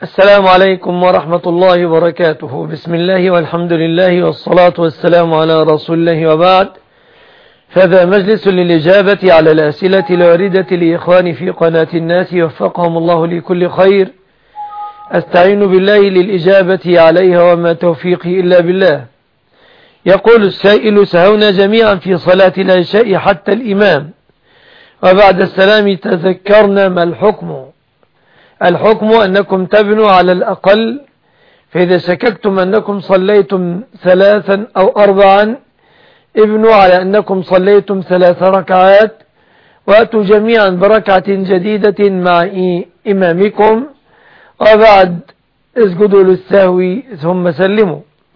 السلام عليكم ورحمة الله وبركاته. بسم الله والحمد لله والصلاة والسلام على رسول الله وبعد. هذا مجلس للإجابة على الأسئلة الواردة لإخواني في قناة الناس وفقهم الله لكل خير. أستعين بالله للإجابة عليها وما توفيقي إلا بالله. يقول السائل: سهونا جميعا في صلاة العشاء حتى الإمام، وبعد السلام تذكرنا ما الحكم. الحكم أنكم تبنوا على الأقل، فإذا شككتم أنكم صليتم 3 أو 4 ابنوا على أنكم صليتم 3 ركعات، وأتوا جميعا بركعة جديدة مع إمامكم، وبعد اسجدوا للسهو ثم سلموا.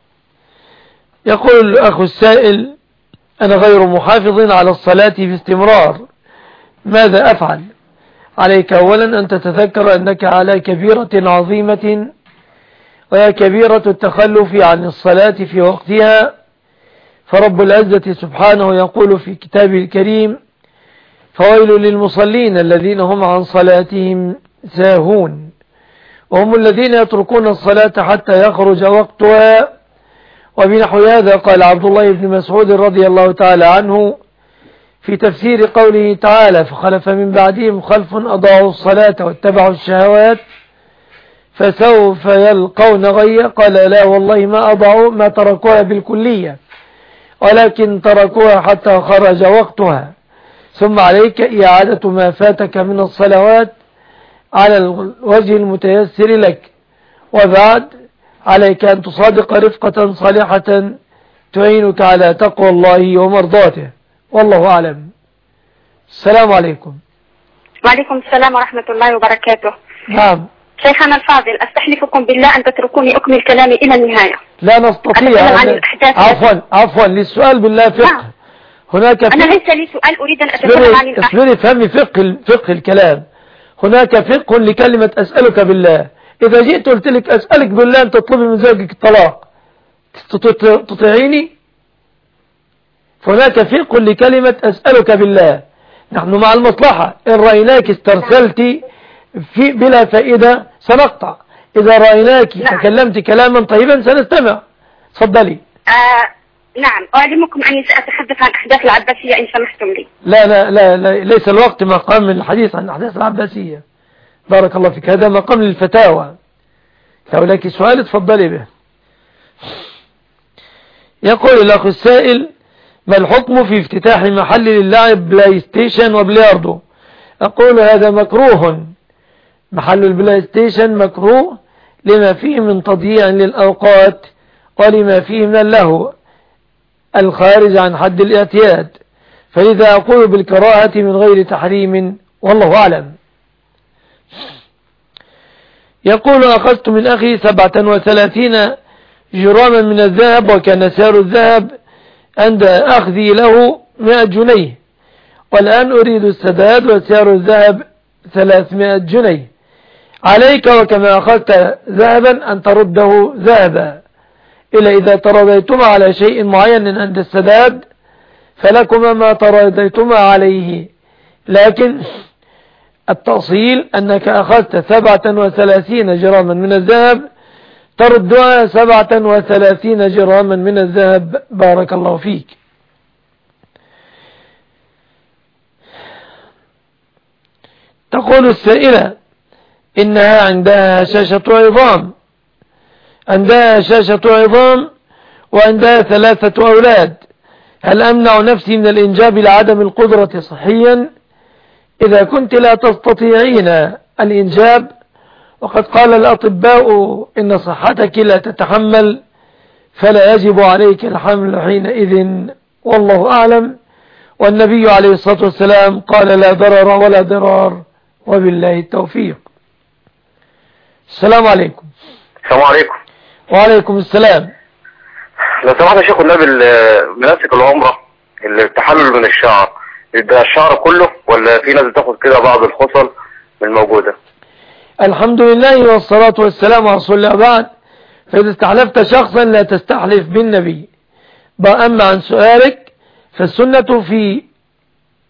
يقول الأخ السائل: أنا غير محافظ على الصلاة باستمرار، ماذا أفعل؟ عليك أولا أن تتذكر أنك على كبيرة عظيمة، وهي كبيرة التخلف عن الصلاة في وقتها. فرب العزة سبحانه يقول في كتابه الكريم: فويل للمصلين الذين هم عن صلاتهم ساهون. وهم الذين يتركون الصلاة حتى يخرج وقتها. وبنحو هذا قال عبد الله بن مسعود رضي الله تعالى عنه في تفسير قوله تعالى: فخلف من بعدهم خلف أضاعوا الصلاة واتبعوا الشهوات فسوف يلقون غيا. قال: لا والله ما أضاعوا، ما تركوها بالكلية، ولكن تركوها حتى خرج وقتها. ثم عليك إعادة ما فاتك من الصلوات على الوجه المتيسر لك، وبعد عليك أن تصادق رفقة صالحة تعينك على تقوى الله ومرضاته، والله أعلم. السلام عليكم. وعليكم السلام ورحمة الله وبركاته. نعم شيخنا الفاضل، أستحلفكم بالله أن تتركوني أكمل كلامي إلى النهاية. لا نستطيع. عفوا للسؤال بالله فقه. نعم. هناك أنا ليس لي سؤال أريد أن أتكلم عن الأحكام. اصبري فهمي فقه الكلام. هناك فقه لكلمة أسألك بالله. إذا جئت قلت لك أسألك بالله أن تطلبي من زوجك الطلاق، تطيعيني؟ فهناك فقه لكلمة أسألك بالله. نحن مع المصلحة، إن رأيناك استرسلت بلا فائدة سنقطع، إذا رأيناك تكلمت كلاما طيبا سنستمع. تفضلي. نعم، أعلمكم أني سأتحدث عن أحداث العباسية إن سمحتم لي. لا ليس الوقت مقام من الحديث عن أحداث العباسية. بارك الله فيك، هذا مقام للفتاوى. لو لك سؤال تفضلي به. يقول الأخ السائل: ما الحكم في افتتاح محل للعب بلاي ستيشن وبلياردو؟ أقول هذا مكروه. محل البلاي ستيشن مكروه لما فيه من تضييع للأوقات، ولما فيه من اللهو الخارج عن حد الاعتياد، فلذا أقول بالكراهة من غير تحريم، والله أعلم. يقول: أخذت من أخي 37 جراما من الذهب، وكان سعر الذهب عند أخذي له 100 جنيه، والآن أريد السداد وسعر الذهب 300 جنيه. عليك وكما أخذت ذهبا أن ترده ذهبا، إلا إذا تراضيتما على شيء معين عند السداد فلكما ما تراضيتما عليه، لكن التأصيل أنك أخذت 37 جراما من الذهب تردها 37 جراما من الذهب. بارك الله فيك. تقول السائلة: إنها عندها شاشة عظام وعندها 3 أولاد، هل أمنع نفسي من الإنجاب لعدم القدرة صحيا؟ إذا كنت لا تستطيعين الإنجاب، وقد قال الأطباء إن صحتك لا تتحمل، فلا يجب عليك الحمل حينئذ، والله أعلم. والنبي عليه الصلاة والسلام قال: لا ضرر ولا ضرار، وبالله التوفيق. السلام عليكم. السلام عليكم. وعليكم السلام. لو سمحت يا شيخ النبي، مناسك العمرة التحلل من الشعر، يبقى الشعر كله ولا في ناس بتاخد كده بعض الخصل من الموجودة؟ الحمد لله والصلاة والسلام على رسول الله. بعد، فإذا استحلفت شخصا لا تستحلف بالنبي. أما عن سؤالك، فالسنة في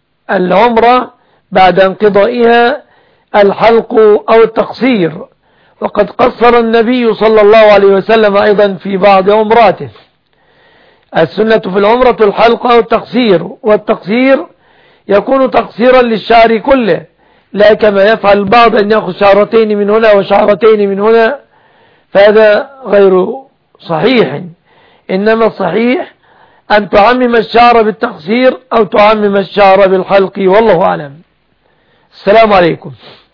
العمرة بعد انقضائها الحلق أو التقصير، وقد قصر النبي صلى الله عليه وسلم أيضا في بعض عمراته. السنة في العمرة الحلق أو التقصير، والتقصير يكون تقصيرا للشعر كله، لا كما يفعل البعض أن يأخذ شعرتين من هنا وشعرتين من هنا، فهذا غير صحيح. إنما الصحيح أن تعمم الشعر بالتقصير أو تعمم الشعر بالحلق، والله أعلم. السلام عليكم.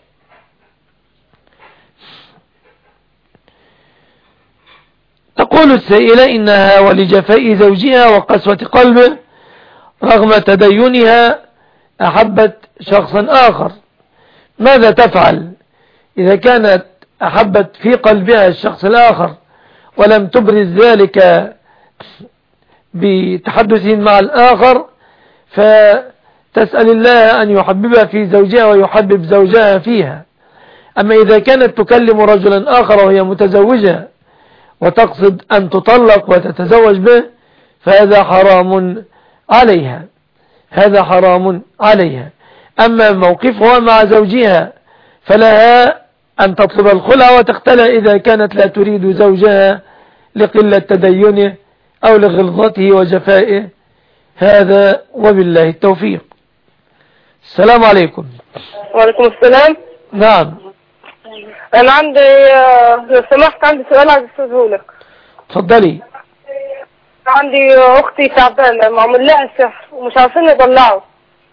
تقول السائلة إنها ولجفاء زوجها وقسوة قلبه رغم تدينها أحبت شخصا آخر، ماذا تفعل إذا كانت أحبت في قلبها الشخص الآخر ولم تبرز ذلك بتحدث مع الآخر، فتسأل الله أن يحببها في زوجها ويحبب زوجها فيها؟ أما إذا كانت تكلم رجلا آخر وهي متزوجة وتقصد أن تطلق وتتزوج به، فهذا حرام عليها، هذا حرام عليها. أما موقفها مع زوجها فلها أن تطلب الخلع وتختلع إذا كانت لا تريد زوجها لقلة تدينه أو لغلظته وجفائه. هذا وبالله التوفيق. السلام عليكم. وعليكم السلام. نعم. أنا عندي لو سمحت عندي سؤال عايز أسأله لك. تفضلي. عندي أختي تعبانة معمول لها سحر ومش عارفين يطلعوا.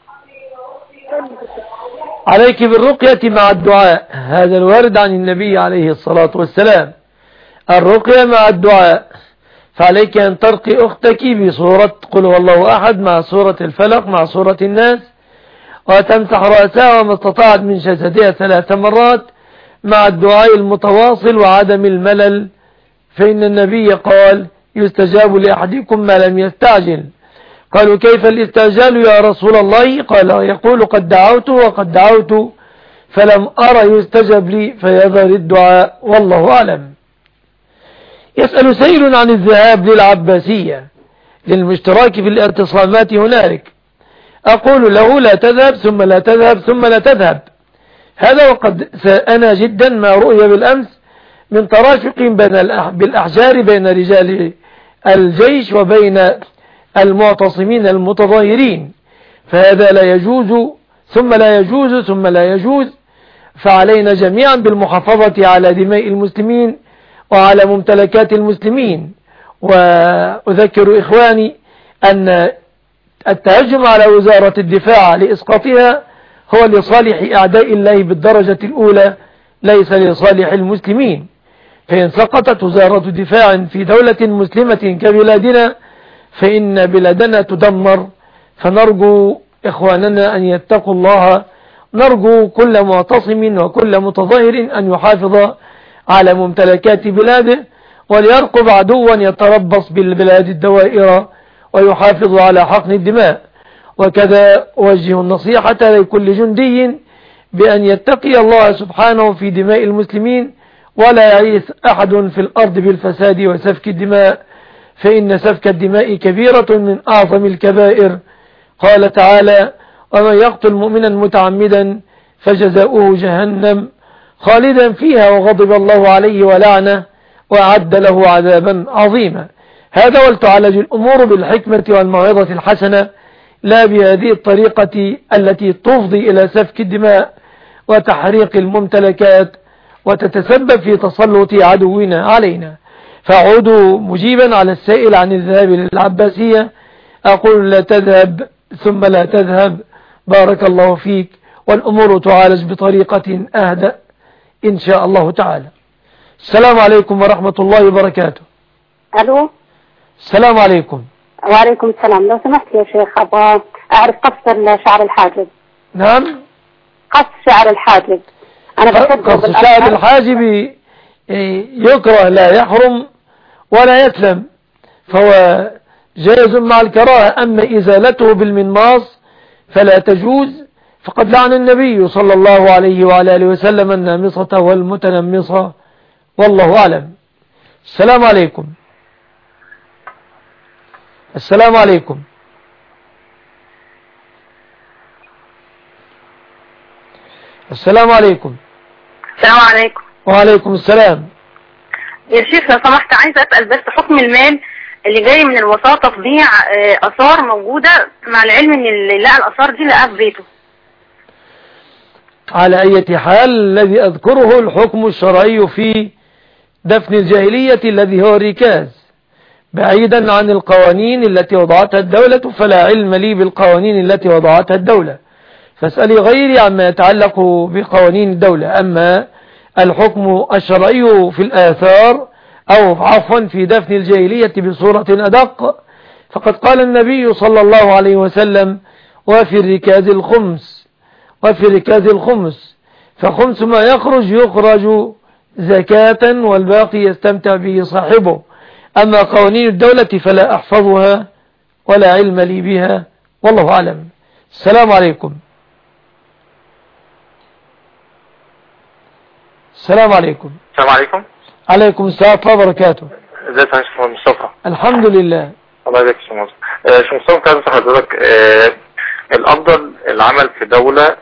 عليك بالرقية مع الدعاء، هذا الوارد عن النبي عليه الصلاة والسلام، الرقية مع الدعاء. فعليك أن ترقي أختك بصورة قل هو الله أحد مع سورة الفلق مع سورة الناس، وتمسح رأسها وما استطاعت من جسدها 3 مرات مع الدعاء المتواصل وعدم الملل، فإن النبي قال يستجاب لأحدكم ما لم يستعجل. قالوا كيف الاستعجال يا رسول الله؟ قال يقول قد دعوت وقد دعوت فلم أرى يستجب لي فيظهر الدعاء، والله أعلم. يسأل سائل عن الذهاب للعباسية للاشتراك في الاعتصامات هنالك، أقول له لا تذهب ثم لا تذهب ثم لا تذهب، هذا وقد سأنا جدا ما رؤي بالأمس من تراشق بالأحجار بين رجال الجيش وبين المعتصمين المتظاهرين، فهذا لا يجوز ثم لا يجوز ثم لا يجوز. فعلينا جميعا بالمحافظة على دماء المسلمين وعلى ممتلكات المسلمين. وأذكر إخواني أن التهجم على وزارة الدفاع لإسقاطها هو لصالح أعداء الله بالدرجة الأولى، ليس لصالح المسلمين. فإن سقطت وزارة دفاع في دولة مسلمة كبلادنا فإن بلادنا تدمر. فنرجو إخواننا أن يتقوا الله، نرجو كل معتصم وكل متظاهر أن يحافظ على ممتلكات بلاده، وليرقب عدوا يتربص بالبلاد الدوائر ويحافظ على حقن الدماء. وكذا أوجه النصيحة لكل جندي بأن يتقي الله سبحانه في دماء المسلمين، ولا يعيث أحد في الأرض بالفساد وسفك الدماء، فإن سفك الدماء كبيرة من أعظم الكبائر. قال تعالى ومن يقتل مؤمنا متعمدا فجزاؤه جهنم خالدا فيها وغضب الله عليه ولعنه وأعد له عذابا عظيما. هذا ولتعالج الأمور بالحكمة والموعظة الحسنة، لا بهذه الطريقة التي تفضي إلى سفك الدماء وتحريق الممتلكات وتتسبب في تسلط عدونا علينا. فأعود مجيبا على السائل عن الذهاب للعباسية، أقول لا تذهب ثم لا تذهب، بارك الله فيك، والأمور تعالج بطريقة أهدأ إن شاء الله تعالى. السلام عليكم ورحمة الله وبركاته. ألو. السلام عليكم. وعليكم السلام. لو سمحت يا شيخ أبغى أعرف قص شعر الحاجب. نعم. قص شعر الحاجب. أنا قص شعر الحاجب يكره لا يحرم ولا يسلم، فهو جائز مع الكراهة. أما إزالته بالمنماص فلا تجوز، فقد لعن النبي صلى الله عليه وعلى آله وسلم النامصة والمتنمصة، والله أعلم. السلام عليكم. السلام عليكم. السلام عليكم. السلام عليكم. وعليكم السلام. يا شيخ لو سمحت عايز أسأل بس حكم المال اللي جاي من الوساطة في بيع آثار موجودة، مع العلم ان اللي لقى الآثار دي لقاها في بيته. على أي حال الذي أذكره الحكم الشرعي في دفن الجاهلية الذي هو الركاز، بعيدا عن القوانين التي وضعتها الدولة، فلا علم لي بالقوانين التي وضعتها الدولة، فاسألي غيري عما يتعلق بقوانين الدولة. أما الحكم الشرعي في الآثار أو عفوا في دفن الجاهلية بصورة أدق، فقد قال النبي صلى الله عليه وسلم: وفي الركاز الخمس، وفي الركاز الخمس، فخمس ما يخرج زكاة والباقي يستمتع به صاحبه. أما قوانين الدولة فلا أحفظها ولا علم لي بها، والله أعلم. السلام عليكم. السلام عليكم. السلام عليكم. عليكم السلام ورحمة الله وبركاته. ازيك يا شيخ مصطفى؟ الحمد لله. الله يبارك فيك يا مصطفى. شيخ مصطفى كان حضرتك الافضل العمل في دولة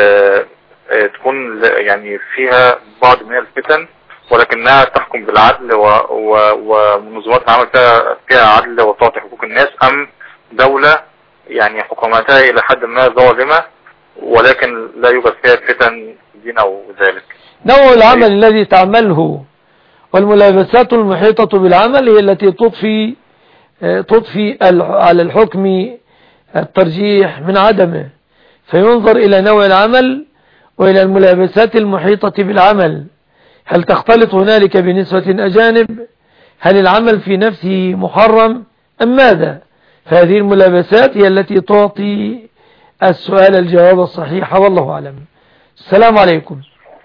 تكون يعني فيها بعض من الفتن ولكنها تحكم بالعدل ومنظمات العمل فيها عدل وتعطي حقوق الناس، ام دولة يعني حكوماتها الى حد ما ظالمة ولكن لا يوجد فيها فتن دين او ذلك؟ نوع العمل الذي تعمله والملابسات المحيطة بالعمل هي التي تضفي على الحكم الترجيح من عدمه، فينظر إلى نوع العمل وإلى الملابسات المحيطة بالعمل، هل تختلط هنالك بنسبة أجانب، هل العمل في نفسه محرم أم ماذا؟ فهذه الملابسات هي التي تعطي السؤال الجواب الصحيح، والله أعلم. السلام عليكم.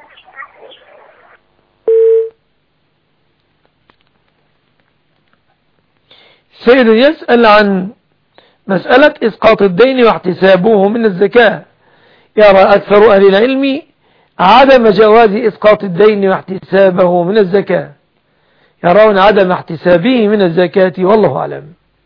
سيد يسأل عن مسألة إسقاط الدين واحتسابه من الزكاة. يرى أكثر أهل العلم عدم جواز إسقاط الدين واحتسابه من الزكاة، يرون عدم احتسابه من الزكاة، والله أعلم.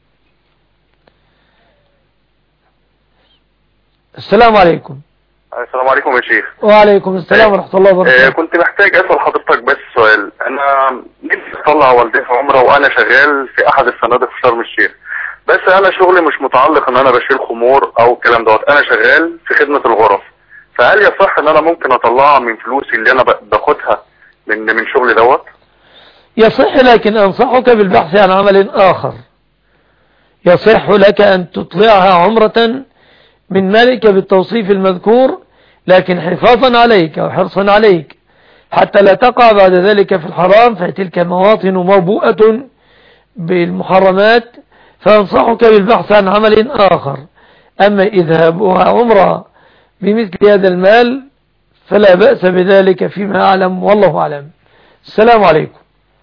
السلام عليكم. السلام عليكم يا شيخ. وعليكم السلام ورحمة الله وبركاته. كنت محتاج أسأل حضرتك بس سؤال. أنا نفسي أطلع والدي في عمرة وأنا شغال في أحد الفنادق في شرم الشيخ، بس أنا شغلي مش متعلق إن أنا بشيل خمور أو الكلام دوت، أنا شغال في خدمة الغرف، فهل يصح إن أنا ممكن أطلعها من فلوسي اللي أنا باخدها من شغلي دوت؟ يصح، لكن أنصحك بالبحث عن عمل آخر. يصح لك أن تطلعها عمرة من مالك بالتوصيف المذكور، لكن حفاظا عليك وحرصا عليك حتى لا تقع بعد ذلك في الحرام، فتلك مواطن موبوءة بالمحرمات، فأنصحك بالبحث عن عمل آخر. أما إذهابها عمرة بمثل هذا المال فلا بأس بذلك فيما أعلم، والله أعلم. السلام عليكم.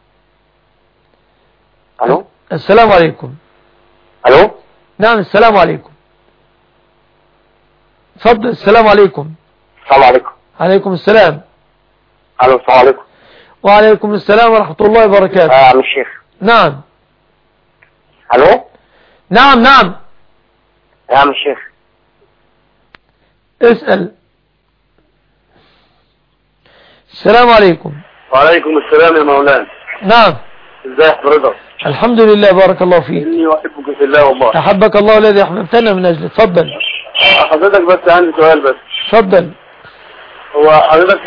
ألو. السلام عليكم. ألو. نعم السلام عليكم. تفضل. السلام عليكم. السلام عليكم. عليكم السلام. ألو. السلام عليكم. وعليكم السلام ورحمة الله وبركاته. يا عم الشيخ. نعم. ألو. نعم نعم. يا عم الشيخ. اسأل. السلام عليكم. وعليكم السلام يا مولانا. نعم. ازاي حضرتك؟ الحمد لله، بارك الله فيك. إني أحبك في الله والله. أحبك الله الذي أحببتنا من أجله. تفضل. حضرتك بس عندي سؤال بس. تفضل. هو حضرتك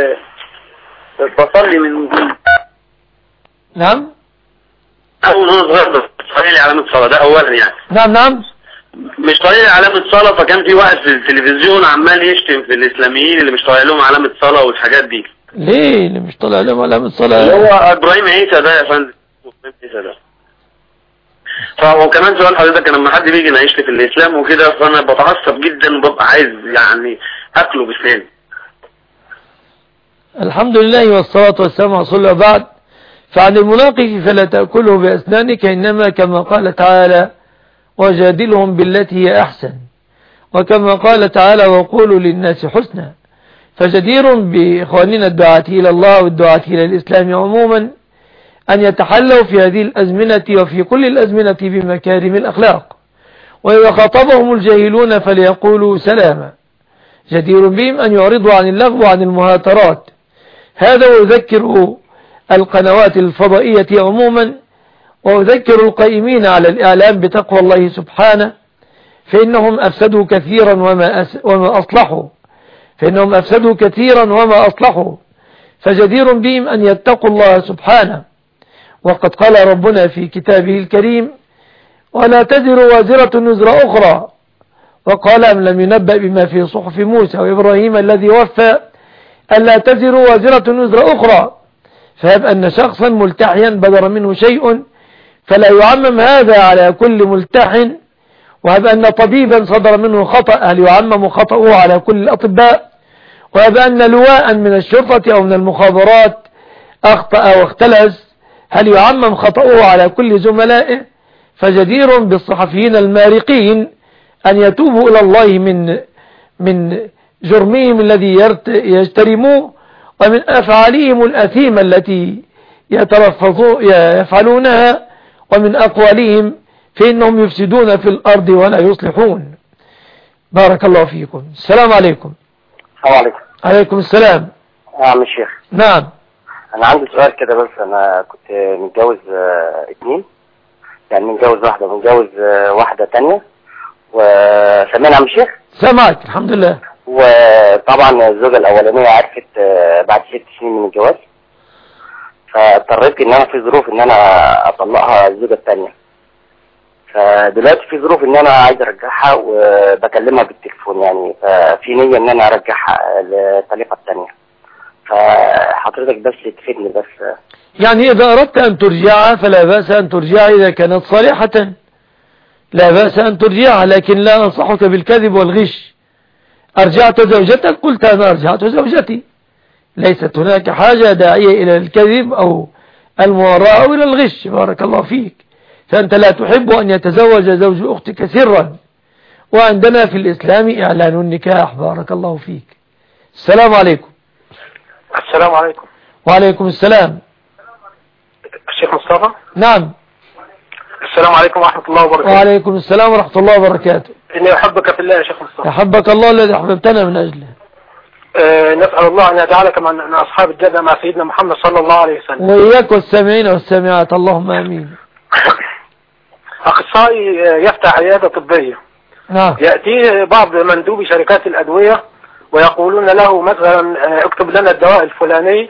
بصلي من نعم. أول وانا صغير بس طالع لي علامة صلاة، ده أولا يعني. نعم نعم. مش طالع لي علامة صلاة، فكان في واحد في التلفزيون عمال يشتم في الإسلاميين اللي مش طالع لهم علامة صلاة والحاجات دي. ليه اللي مش طالع لهم علامة صلاة؟ اللي هو إبراهيم عيسى ده يا فندم. إبراهيم عيسى ده. وكمان سؤال حضرتك، لما حد بيجي يناقشني في الإسلام وكده فأنا بتعصب جدا وببقى عايز يعني أكله بسناني. الحمد لله والصلاة والسلام على رسول الله. بعد، فعن المناقش فلا تأكله بأسنانك، إنما كما قال تعالى: وجادلهم بالتي هي أحسن، وكما قال تعالى: وقولوا للناس حسنا. فجدير بإخواننا الدعاة إلى الله والدعاة إلى الإسلام عموما أن يتحلوا في هذه الأزمنة وفي كل الأزمنة بمكارم الأخلاق، وإذا خاطبهم الجاهلون فليقولوا سلاما. جدير بهم أن يعرضوا عن اللغو وعن المهاترات، هذا ويذكر القنوات الفضائية عموما، ويذكر القائمين على الإعلام بتقوى الله سبحانه، فإنهم أفسدوا كثيرا وما أصلحوا، فإنهم أفسدوا كثيرا وما أصلحوا، فجدير بهم أن يتقوا الله سبحانه. وقد قال ربنا في كتابه الكريم: ولا تزر وازرة وزر أخرى، وقال: أم لم ينبأ بما في صحف موسى وإبراهيم الذي وفى ألا تزر وازرة وزر أخرى. فيبقى أن شخصا ملتحيا بدر منه شيء فلا يعمم هذا على كل ملتح، ويبقى أن طبيبا صدر منه خطأ هل يعمم خطأه على كل الأطباء، ويبقى أن لواء من الشرطة أو من المخابرات أخطأ واختلس هل يعمم خطأه على كل زملائه. فجدير بالصحفيين المارقين أن يتوبوا إلى الله من جرمهم الذي يجترموه، ومن أفعالهم الأثيمة التي يفعلونها، ومن أقوالهم فإنهم يفسدون في الأرض ولا يصلحون. بارك الله فيكم. السلام عليكم. السلام عليكم. عليكم السلام. عم الشيخ. نعم. أنا عندي سؤال كده، بس أنا كنت متجوز 2، يعني متجوز واحدة ومتجوز واحدة تانية، وسمعنا عم الشيخ؟ سمعت الحمد لله. وطبعا الزوجة الأولانية عرفت بعد 6 سنين من الجواز، فاضطريت إن أنا في ظروف إن أنا أطلقها الزوجة التانية. فدلوقتي في ظروف إن أنا عايز أرجعها وبكلمها بالتليفون، يعني ففي نية إن أنا أرجعها للطليقة التانية. فحضرتك بس تفيدني بس. يعني إذا أردت أن ترجعها فلا بأس أن ترجعها إذا كانت صالحة، لا بأس أن ترجعها، لكن لا أنصحك بالكذب والغش. أرجعت زوجتك؟ قلت أنا أرجعت زوجتي، ليست هناك حاجة داعية إلى الكذب أو المواراة أو إلى الغش. بارك الله فيك. فأنت لا تحب أن يتزوج زوج أختك سرا، وعندنا في الإسلام إعلان النكاح. بارك الله فيك. السلام عليكم. السلام عليكم. وعليكم السلام. الشيخ مصطفى. نعم. السلام عليكم ورحمة الله وبركاته. وعليكم السلام ورحمة الله وبركاته. إني أحبك في الله يا شيخ مصطفى. أحبك الله الذي أحببتنا من أجله. نسأل الله أن يجعلك من أصحاب الجنة مع سيدنا محمد صلى الله عليه وسلم. وإياك والسامعين والسامعات، اللهم آمين. أخصائي يفتح عيادة طبية. نعم. يأتيه بعض مندوبي شركات الأدوية ويقولون له مثلا اكتب لنا الدواء الفلاني،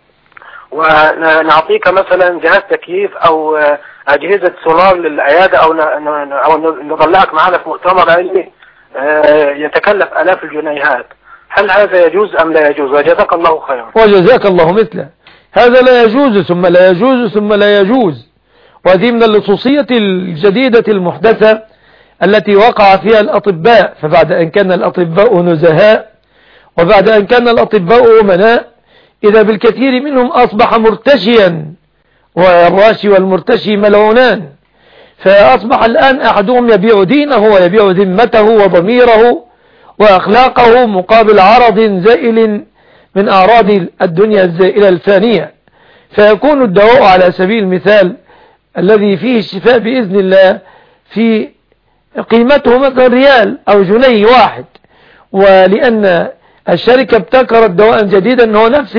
ونعطيك مثلا جهاز تكييف أو أجهزة سولار للعيادة، أو نطلعك معنا في مؤتمر علمي يتكلف آلاف الجنيهات. هل هذا يجوز أم لا يجوز؟ وجزاك الله خيرا. وجزاك الله مثله. هذا لا يجوز ثم لا يجوز ثم لا يجوز، وهذه من اللصوصية الجديدة المحدثة التي وقع فيها الأطباء. فبعد أن كان الأطباء نزهاء، وبعد أن كان الأطباء أمناء، إذا بالكثير منهم أصبح مرتشيا، والراشي والمرتشي ملعونان. فأصبح الآن أحدهم يبيع دينه ويبيع ذمته وضميره وأخلاقه مقابل عرض زائل من أعراض الدنيا الزائلة الفانية. فيكون الدواء على سبيل المثال الذي فيه الشفاء بإذن الله في قيمته مثلا ريال أو جنيه واحد، ولأن الشركة ابتكرت دواء جديدا أنه نفس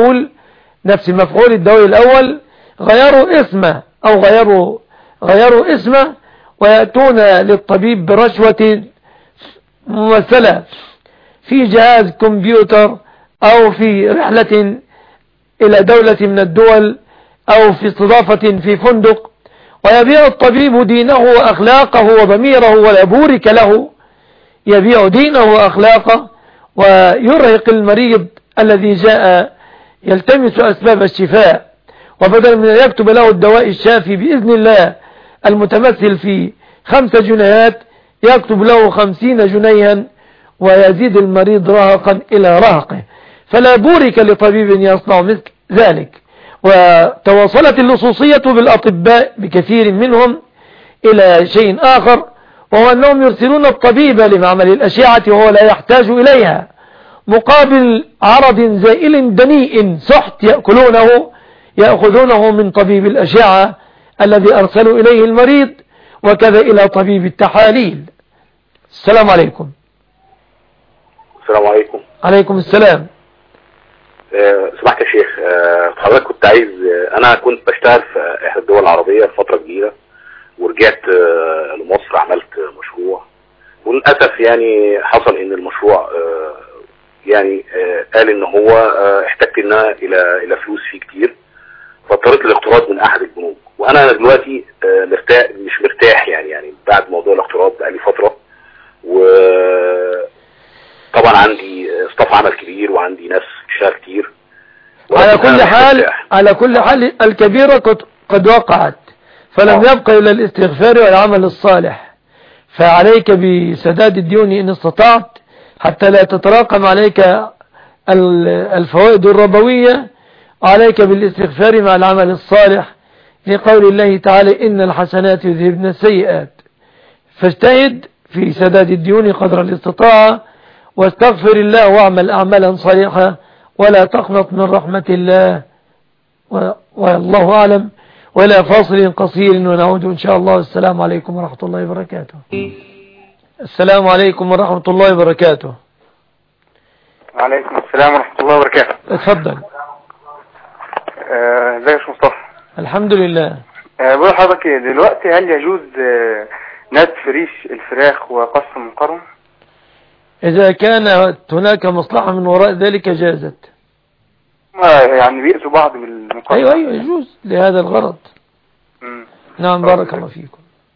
مفعول الدواء الأول، غيروا اسمه أو غيروا اسمه، ويأتون للطبيب برشوة ممثلة في جهاز كمبيوتر أو في رحلة إلى دولة من الدول أو في استضافة في فندق، ويبيع الطبيب دينه وأخلاقه وضميره ولا بورك له، يبيع دينه وأخلاقه ويرهق المريض الذي جاء يلتمس أسباب الشفاء، وبدل من أن يكتب له الدواء الشافي بإذن الله المتمثل في 5 جنيهات يكتب له 50 جنيها، ويزيد المريض رهقا إلى رهقه. فلا بورك لطبيب يصنع مثل ذلك. وتواصلت اللصوصية بالأطباء بكثير منهم إلى شيء آخر، وهو أنهم يرسلون الطبيب لمعمل الأشعة وهو لا يحتاج إليها، مقابل عرض زائل دنيء سحت يأخذونه من طبيب الأشعة الذي أرسلوا إليه المريض، وكذا إلى طبيب التحاليل. السلام عليكم. السلام عليكم. عليكم السلام. سمحت يا شيخ، حضرتك كنت عايز، انا كنت بشتغل في احدى الدول العربية فترة كبيرة، ورجعت لمصر عملت مشروع، وللأسف يعني حصل ان المشروع يعني قال ان هو احتجت الى فلوس فيه كتير، فاضطريت للاقتراض من احد البنوك. وانا دلوقتي مش مرتاح يعني بعد موضوع الاقتراض بقالي فترة، وطبعا عندي استاف عمل كبير وعندي ناس تشتغل كتير. على كل حال الكبيرة قد وقعت، فلم يبقى إلا الاستغفار والعمل الصالح، فعليك بسداد الديون إن استطعت حتى لا تتراكم عليك الفوائد الربوية. عليك بالاستغفار مع العمل الصالح لقول الله تعالى إن الحسنات يذهبن السيئات. فاجتهد في سداد الديون قدر الاستطاعة، واستغفر الله واعمل أعمالا صالحة، ولا تقنط من رحمة الله. والله أعلم. ولا فاصل قصير ونعود إن شاء الله. السلام عليكم ورحمة الله وبركاته. السلام عليكم ورحمة الله وبركاته. وعليكم السلام ورحمة الله وبركاته. اتفضل. ازيك يا مصطفى؟ الحمد لله. بقول لحضرتك دلوقتي هل يجوز نتف ريش الفراخ وقص المقرن؟ إذا كان هناك مصلحة من وراء ذلك جازت. يعني بيأذوا بعض بالمقرن. أيوة يجوز لهذا الغرض. نعم بارك الله فيكم.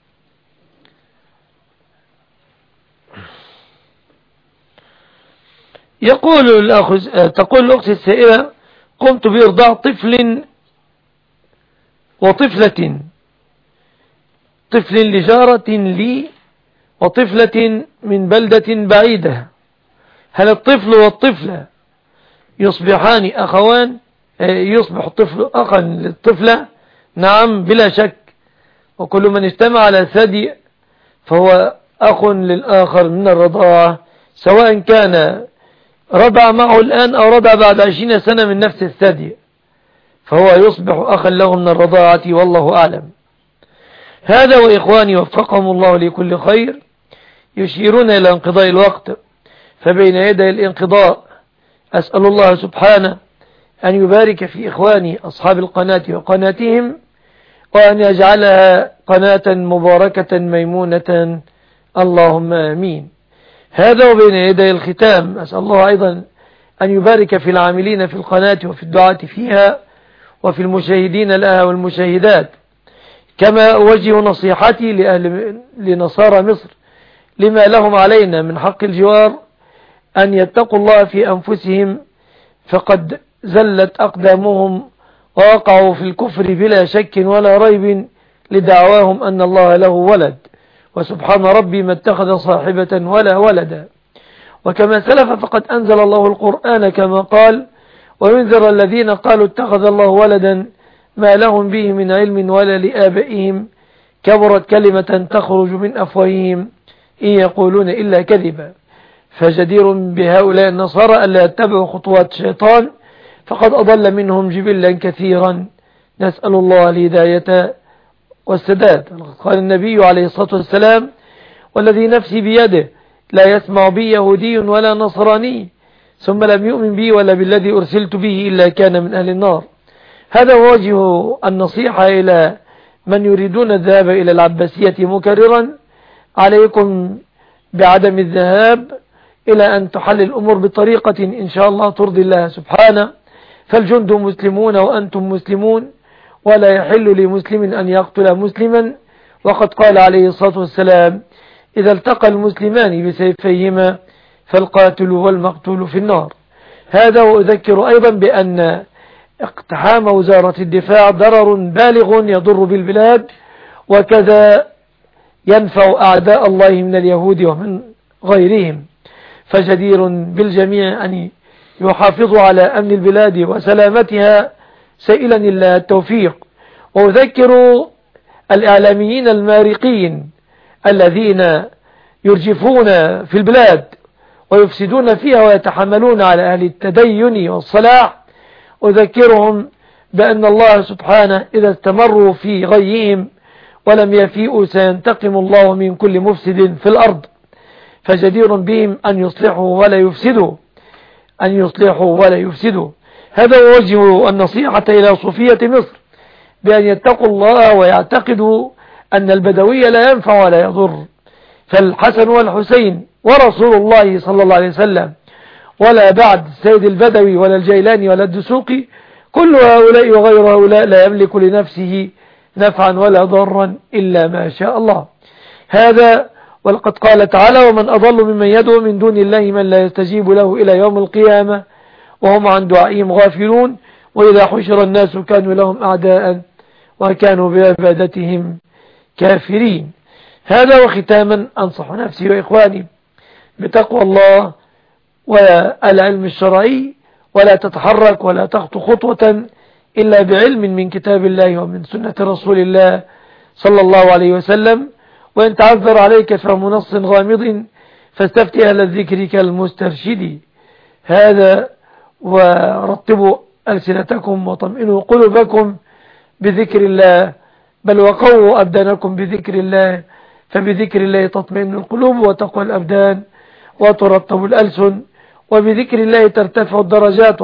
تقول الأخت السائلة: قمت بإرضاع طفل وطفلة، طفل لجارة لي وطفلة من بلدة بعيدة، هل الطفل والطفلة يصبحان أخوان؟ يصبح الطفل أخا للطفلة؟ نعم بلا شك، وكل من اجتمع على ثدي فهو أخ للآخر من الرضاعة، سواء كان رضع معه الآن أو رضع بعد 20 سنة من نفس الثدي، فهو يصبح أخا له من الرضاعة، والله أعلم. هذا وإخواني وفقهم الله لكل خير يشيرون إلى انقضاء الوقت، فبين يدي الانقضاء أسأل الله سبحانه أن يبارك في إخواني أصحاب القناة وقناتهم، وأن يجعلها قناة مباركة ميمونة، اللهم آمين. هذا وبين يدي الختام أسأل الله أيضا أن يبارك في العاملين في القناة وفي الدعاة فيها وفي المشاهدين لها والمشاهدات، كما أوجه نصيحتي لنصارى مصر لما لهم علينا من حق الجوار أن يتقوا الله في أنفسهم، فقد زلت أقدامهم ووقعوا في الكفر بلا شك ولا ريب لدعواهم أن الله له ولد، وسبحان ربي ما اتخذ صاحبة ولا ولدا. وكما سلف فقد أنزل الله القرآن كما قال: وينذر الذين قالوا اتخذ الله ولدا ما لهم به من علم ولا لآبائهم كبرت كلمة تخرج من أفواههم إن يقولون إلا كذبا. فجدير بهؤلاء النصارى ألا يتبعوا خطوات الشيطان، فقد أضل منهم جبلا كثيرا، نسأل الله الهداية والسداد. قال النبي عليه الصلاة والسلام: والذي نفسي بيده لا يسمع بي يهودي ولا نصراني ثم لم يؤمن بي ولا بالذي أرسلت به إلا كان من أهل النار. هذا وجه النصيحة إلى من يريدون الذهاب إلى العباسية مكررا: عليكم بعدم الذهاب إلى أن تحل الأمور بطريقة إن شاء الله ترضي الله سبحانه، فالجند مسلمون وأنتم مسلمون، ولا يحل لمسلم أن يقتل مسلما، وقد قال عليه الصلاة والسلام: إذا التقى المسلمان بسيفيهما فالقاتل والمقتول في النار. هذا وأذكر أيضا بأن اقتحام وزارة الدفاع ضرر بالغ يضر بالبلاد، وكذا ينفع أعداء الله من اليهود ومن غيرهم، فجدير بالجميع أن يحافظوا على أمن البلاد وسلامتها سائلا الله التوفيق. وأذكر الإعلاميين المارقين الذين يرجفون في البلاد ويفسدون فيها ويتحملون على أهل التدين والصلاح، أذكرهم بأن الله سبحانه إذا استمروا في غيهم ولم يفيئوا سينتقم الله من كل مفسد في الأرض، فجدير بهم أن يصلحوا ولا يفسدوا، أن يصلحوا ولا يفسدوا. هذا هو وجه النصيحة إلى صوفية مصر، بأن يتقوا الله ويعتقدوا أن البدوي لا ينفع ولا يضر. فالحسن والحسين ورسول الله صلى الله عليه وسلم، ولا بعد السيد البدوي ولا الجيلاني ولا الدسوقي، كل هؤلاء وغير هؤلاء لا يملك لنفسه نفعا ولا ضرا إلا ما شاء الله. هذا ولقد قال تعالى: ومن أضل ممن يدعو من دون الله من لا يستجيب له إلى يوم القيامة وهم عن دعائهم غافلون وإذا حشر الناس كانوا لهم أعداء وكانوا بعبادتهم كافرين. هذا وختاما أنصح نفسي وإخواني بتقوى الله والعلم الشرعي، ولا تتحرك ولا تخطو خطوة إلا بعلم من كتاب الله ومن سنة رسول الله صلى الله عليه وسلم. وإن تعذر عليك فهم نص غامض فاستفتي أهل الذكر كالمسترشد. هذا ورتبوا ألسنتكم وطمئنوا قلوبكم بذكر الله، بل وقووا أبدانكم بذكر الله، فبذكر الله تطمئن القلوب وتقوى الأبدان وترطب الألسن، وبذكر الله ترتفع الدرجات.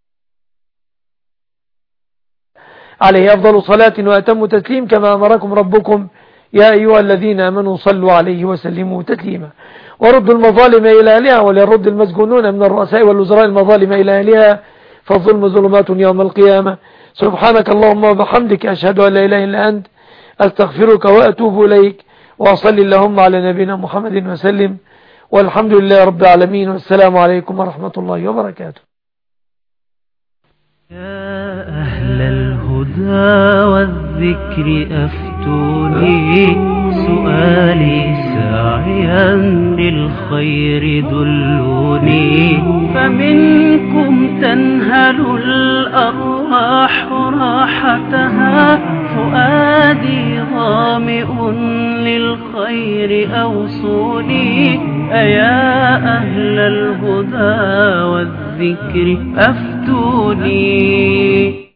عليه أفضل صلاة وأتم تسليم كما أمركم ربكم يا أيها الذين آمنوا صلوا عليه وسلموا تسليما. وردوا المظالم إلى أهلها، وليرد المسجونون من الرؤساء والوزراء المظالم إلى أهلها، فالظلم ظلمات يوم القيامة. سبحانك اللهم وبحمدك، أشهد أن لا إله إلا أنت، أستغفرك وأتوب إليك، وأصلي اللهم على نبينا محمد وسلم، والحمد لله رب العالمين، والسلام عليكم ورحمة الله وبركاته. يا أهل الهدى والذكر أفتوني، سؤالي ساعيا للخير دلوني، فمنكم تنهل الأرواح راحتها، فؤادي ظامئ للخير أوصوني. أيا أهل الهدى والذكر أفتوني.